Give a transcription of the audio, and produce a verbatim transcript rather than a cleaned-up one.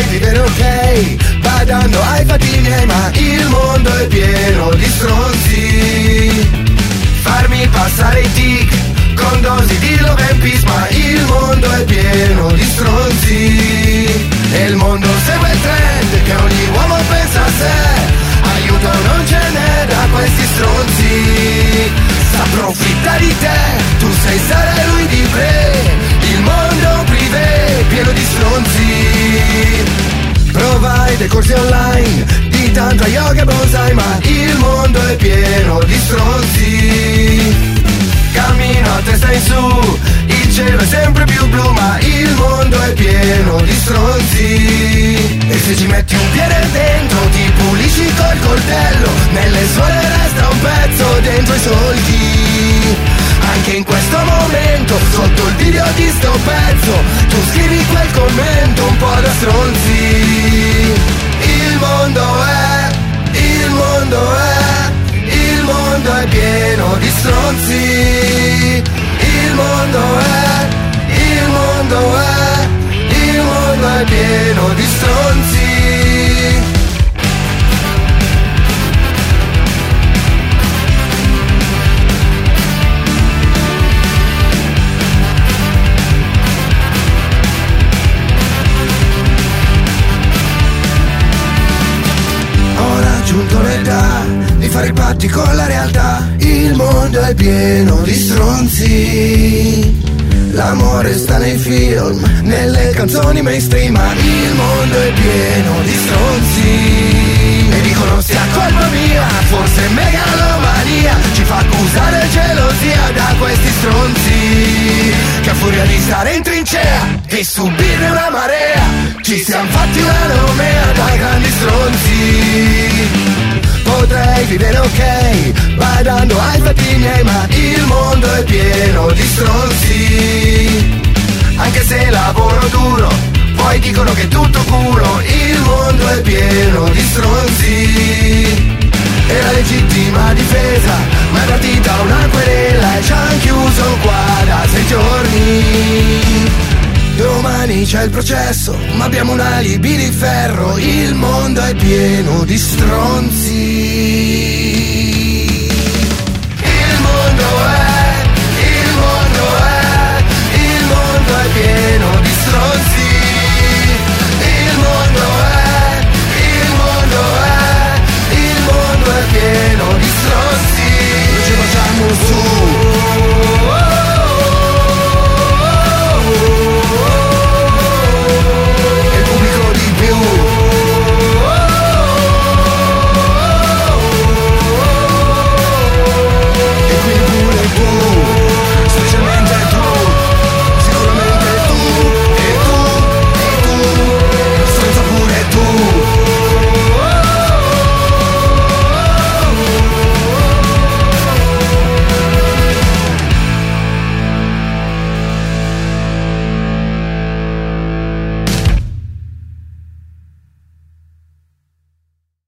Potrei vivere ok, badando ai fatti miei, ma il mondo è pieno di stronzi. Farmi passare i tic con dosi di love and peace, ma il mondo è pieno di stronzi. E il mondo segue il trend che ogni uomo pensa a sé. Aiuto non ce n'è da questi stronzi. S'approfitta di te, tu sei Sara e lui di Bre. Il mondo privé pieno di stronzi. Provide corsi online di tantra, yoga e bonsai, ma il mondo è pieno di stronzi. Cammino a testa in su, il cielo è sempre più blu, ma il mondo è pieno di stronzi. E se ci metti un piede dentro ti pulisci col coltello, nelle suole resta un pezzo dentro i solchi. Anche in questo momento, sotto il video di sto pezzo, tu scrivi quel commento un po' da stronzi. Il mondo è, il mondo è, il mondo è pieno di stronzi. Il mondo è, il mondo è, il mondo è pieno di stronzi. Ho raggiunto l'età di fare i patti con la realtà. Il mondo è pieno di stronzi. L'amore sta nei film, nelle canzoni mainstream, ma il mondo è pieno di stronzi. E dicono sia colpa mia, forse megalomania ci fa accusare gelosia da questi stronzi, che a furia di stare in trincea e subirne una marea ci siamo fatti una nomea da grandi stronzi. Potrei vivere ok, badando ai fatti miei, ma il mondo è pieno di stronzi. Anche se lavoro duro, poi dicono che è tutto culo. Il mondo è pieno di stronzi. E la legittima difesa, ma è partita una querela e ci han chiuso qua da sei giorni. Domani c'è il processo, ma abbiamo un alibi di ferro. Il mondo è pieno di stronzi.